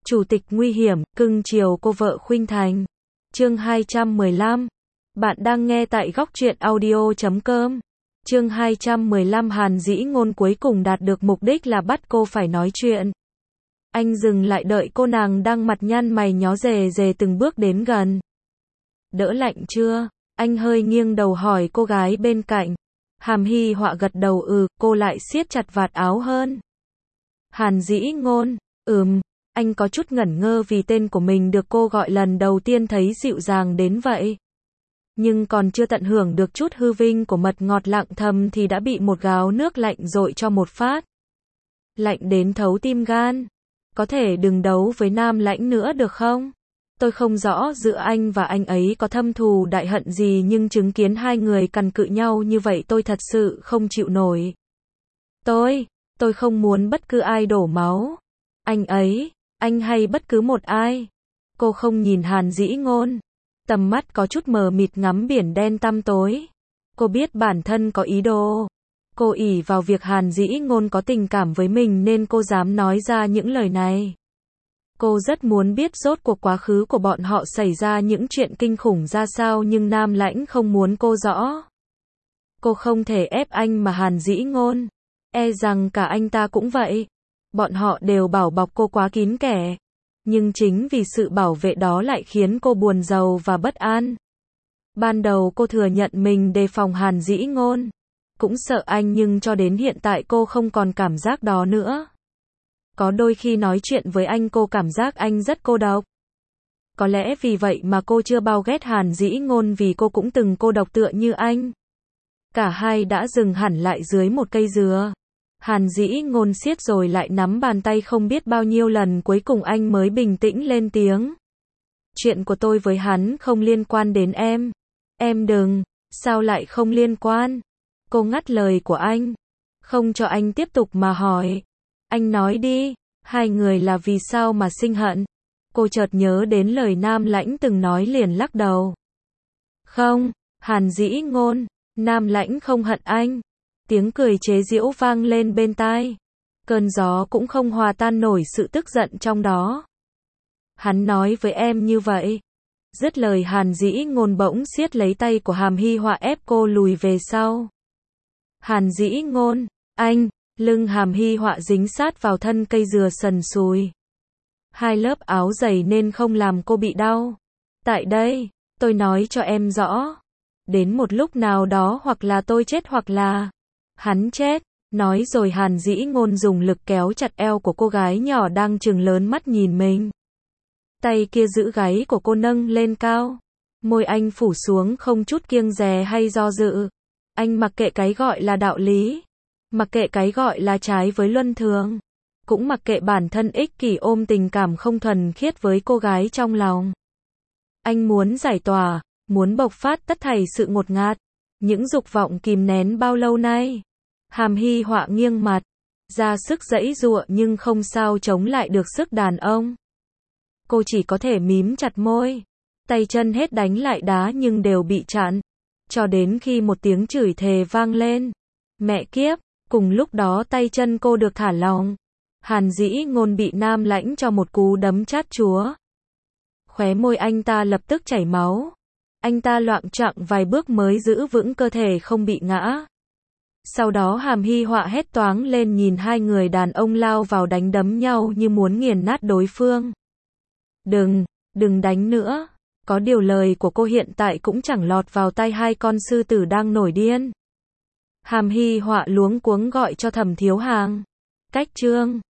Chủ tịch nguy hiểm, cưng chiều cô vợ khuynh thành. Chương 215. Bạn đang nghe tại góc truyện audio.com. Chương 215. Hàn Dĩ Ngôn cuối cùng đạt được mục đích là bắt cô phải nói chuyện. Anh dừng lại đợi cô nàng đang mặt nhăn mày nhó rề rề từng bước đến gần. Đỡ lạnh chưa? Anh hơi nghiêng đầu hỏi cô gái bên cạnh. Hàm Hy Họa gật đầu cô lại siết chặt vạt áo hơn. Hàn Dĩ Ngôn, anh có chút ngẩn ngơ vì tên của mình được cô gọi lần đầu tiên thấy dịu dàng đến vậy. Nhưng còn chưa tận hưởng được chút hư vinh của mật ngọt lặng thầm thì đã bị một gáo nước lạnh dội cho một phát. Lạnh đến thấu tim gan. Có thể đừng đấu với Nam Lãnh nữa được không? Tôi không rõ giữa anh và anh ấy có thâm thù đại hận gì nhưng chứng kiến hai người cằn cự nhau như vậy tôi thật sự không chịu nổi. Tôi không muốn bất cứ ai đổ máu. Anh ấy, anh hay bất cứ một ai. Cô không nhìn Hàn Dĩ Ngôn. Tầm mắt có chút mờ mịt ngắm biển đen tăm tối. Cô biết bản thân có ý đồ. Cô ỷ vào việc Hàn Dĩ Ngôn có tình cảm với mình nên cô dám nói ra những lời này. Cô rất muốn biết rốt cuộc quá khứ của bọn họ xảy ra những chuyện kinh khủng ra sao nhưng Nam Lãnh không muốn cô rõ. Cô không thể ép anh mà Hàn Dĩ Ngôn. E rằng cả anh ta cũng vậy. Bọn họ đều bảo bọc cô quá kín kẽ. Nhưng chính vì sự bảo vệ đó lại khiến cô buồn rầu và bất an. Ban đầu cô thừa nhận mình đề phòng Hàn Dĩ Ngôn. Cũng sợ anh nhưng cho đến hiện tại cô không còn cảm giác đó nữa. Có đôi khi nói chuyện với anh cô cảm giác anh rất cô độc. Có lẽ vì vậy mà cô chưa bao ghét Hàn Dĩ Ngôn vì cô cũng từng cô độc tựa như anh. Cả hai đã dừng hẳn lại dưới một cây dừa. Hàn Dĩ Ngôn siết rồi lại nắm bàn tay không biết bao nhiêu lần cuối cùng anh mới bình tĩnh lên tiếng. Chuyện của tôi với hắn không liên quan đến em. Em đừng, sao lại không liên quan? Cô ngắt lời của anh. Không cho anh tiếp tục mà hỏi. Anh nói đi, hai người là vì sao mà sinh hận? Cô chợt nhớ đến lời Nam Lãnh từng nói liền lắc đầu. Không, Hàn Dĩ Ngôn, Nam Lãnh không hận anh. Tiếng cười chế giễu vang lên bên tai. Cơn gió cũng không hòa tan nổi sự tức giận trong đó. Hắn nói với em như vậy. Dứt lời Hàn Dĩ Ngôn bỗng siết lấy tay của Hàm Hy Họa ép cô lùi về sau. Hàn Dĩ Ngôn, anh, lưng Hàm Hy Họa dính sát vào thân cây dừa sần sùi. Hai lớp áo dày nên không làm cô bị đau. Tại đây, tôi nói cho em rõ. Đến một lúc nào đó hoặc là tôi chết hoặc là hắn chết. Nói rồi Hàn Dĩ Ngôn dùng lực kéo chặt eo của cô gái nhỏ đang trừng lớn mắt nhìn mình. Tay kia giữ gáy của cô nâng lên cao. Môi anh phủ xuống không chút kiêng dè hay do dự. Anh mặc kệ cái gọi là đạo lý. Mặc kệ cái gọi là trái với luân thường. Cũng mặc kệ bản thân ích kỷ ôm tình cảm không thuần khiết với cô gái trong lòng. Anh muốn giải tỏa, muốn bộc phát tất thảy sự ngột ngạt. Những dục vọng kìm nén bao lâu nay. Hàm Hy Họa nghiêng mặt. Ra sức giãy giụa nhưng không sao chống lại được sức đàn ông. Cô chỉ có thể mím chặt môi. Tay chân hết đánh lại đá nhưng đều bị chặn. Cho đến khi một tiếng chửi thề vang lên. Mẹ kiếp, cùng lúc đó tay chân cô được thả lỏng. Hàn Dĩ Ngôn bị Nam Lãnh cho một cú đấm chát chúa. Khóe môi anh ta lập tức chảy máu. Anh ta loạng choạng vài bước mới giữ vững cơ thể không bị ngã. Sau đó Hàm Hy Họa hét toáng lên nhìn hai người đàn ông lao vào đánh đấm nhau như muốn nghiền nát đối phương. Đừng đánh nữa. Có điều lời của cô hiện tại cũng chẳng lọt vào tai hai con sư tử đang nổi điên. Hàm Hy Họa luống cuống gọi cho Thẩm Thiếu Hàng. Cách Trương,